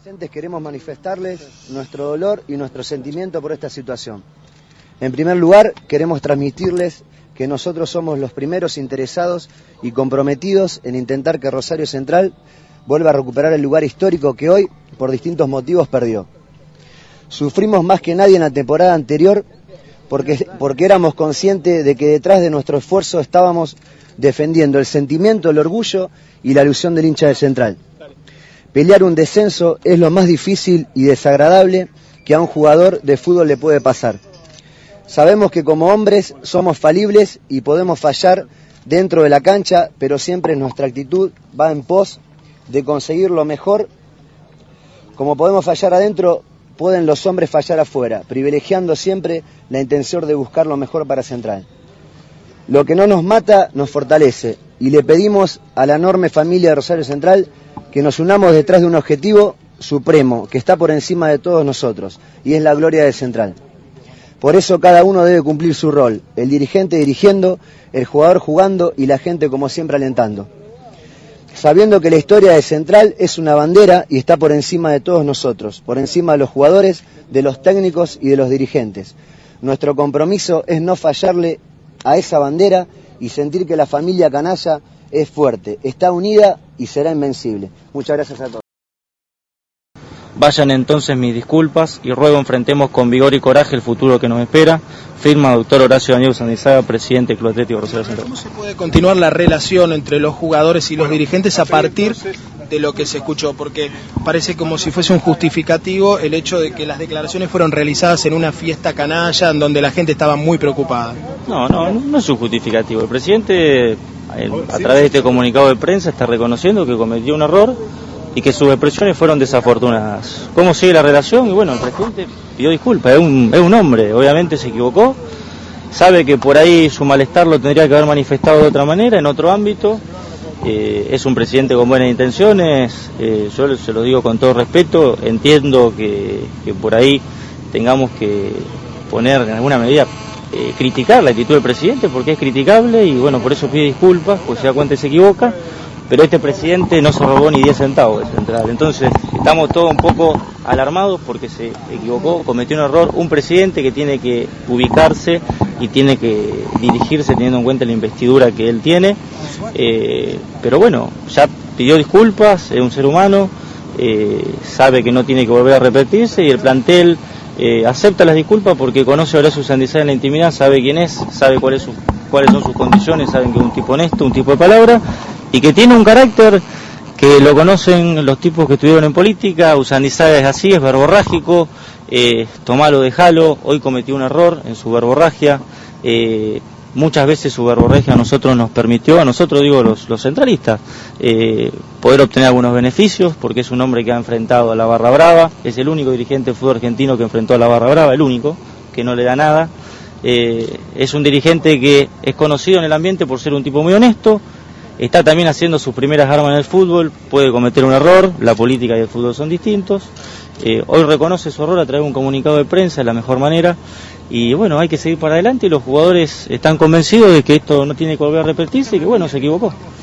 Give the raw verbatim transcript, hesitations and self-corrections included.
Queremos manifestarles nuestro dolor y nuestro sentimiento por esta situación. En primer lugar, queremos transmitirles que nosotros somos los primeros interesados y comprometidos en intentar que Rosario Central vuelva a recuperar el lugar histórico que hoy, por distintos motivos, perdió. Sufrimos más que nadie en la temporada anterior porque, porque éramos conscientes de que detrás de nuestro esfuerzo estábamos defendiendo el sentimiento, el orgullo y la ilusión del hincha de Central. Pelear un descenso es lo más difícil y desagradable que a un jugador de fútbol le puede pasar. Sabemos que como hombres somos falibles y podemos fallar dentro de la cancha, pero siempre nuestra actitud va en pos de conseguir lo mejor. Como podemos fallar adentro, pueden los hombres fallar afuera, privilegiando siempre la intención de buscar lo mejor para Central. Lo que no nos mata nos fortalece y le pedimos a la enorme familia de Rosario Central que nos unamos detrás de un objetivo supremo que está por encima de todos nosotros y es la gloria de Central. Por eso cada uno debe cumplir su rol, el dirigente dirigiendo, el jugador jugando y la gente como siempre alentando. Sabiendo que la historia de Central es una bandera y está por encima de todos nosotros, por encima de los jugadores, de los técnicos y de los dirigentes. Nuestro compromiso es no fallarle a esa bandera y sentir que la familia canalla es fuerte, está unida y será invencible. Muchas gracias a todos. Vayan entonces mis disculpas y ruego enfrentemos con vigor y coraje el futuro que nos espera. Firma doctor Horacio Daniel Usandizaga, presidente del Club Atlético Rosario Central. ¿Cómo se puede continuar la relación entre los jugadores y los dirigentes a partir de lo que se escuchó? Porque parece como si fuese un justificativo el hecho de que las declaraciones fueron realizadas en una fiesta canalla en donde la gente estaba muy preocupada. No, no, no es un justificativo. El presidente, a través de este comunicado de prensa, está reconociendo que cometió un error y que sus expresiones fueron desafortunadas. ¿Cómo sigue la relación? Y bueno, el presidente pidió disculpas, es un, es un hombre, obviamente se equivocó, sabe que por ahí su malestar lo tendría que haber manifestado de otra manera, en otro ámbito, eh, es un presidente con buenas intenciones, eh, yo se lo digo con todo respeto, entiendo que, que por ahí tengamos que poner en alguna medida, eh, criticar la actitud del presidente porque es criticable y bueno, por eso pide disculpas, pues se da cuenta y se equivoca. Pero este presidente no se robó ni diez centavos de Central, entonces estamos todos un poco alarmados porque se equivocó, cometió un error, un presidente que tiene que ubicarse y tiene que dirigirse teniendo en cuenta la investidura que él tiene, eh, pero bueno, ya pidió disculpas, es un ser humano, eh, sabe que no tiene que volver a repetirse y el plantel eh, acepta las disculpas porque conoce a Horacio Usandizaga en la intimidad, sabe quién es, sabe cuál es su, cuáles son sus condiciones, saben que es un tipo honesto, un tipo de palabra, y que tiene un carácter que lo conocen los tipos que estuvieron en política. Usandizaga es así, es verborrágico, eh, tomalo, dejalo, hoy cometió un error en su verborragia, eh, muchas veces su verborragia a nosotros nos permitió, a nosotros digo los, los centralistas, eh, poder obtener algunos beneficios, porque es un hombre que ha enfrentado a la Barra Brava, es el único dirigente de fútbol argentino que enfrentó a la Barra Brava, el único, que no le da nada, eh, es un dirigente que es conocido en el ambiente por ser un tipo muy honesto, está también haciendo sus primeras armas en el fútbol, puede cometer un error, la política y el fútbol son distintos, eh, hoy reconoce su error a través de un comunicado de prensa, de la mejor manera, y bueno, hay que seguir para adelante y los jugadores están convencidos de que esto no tiene que volver a repetirse y que bueno, se equivocó.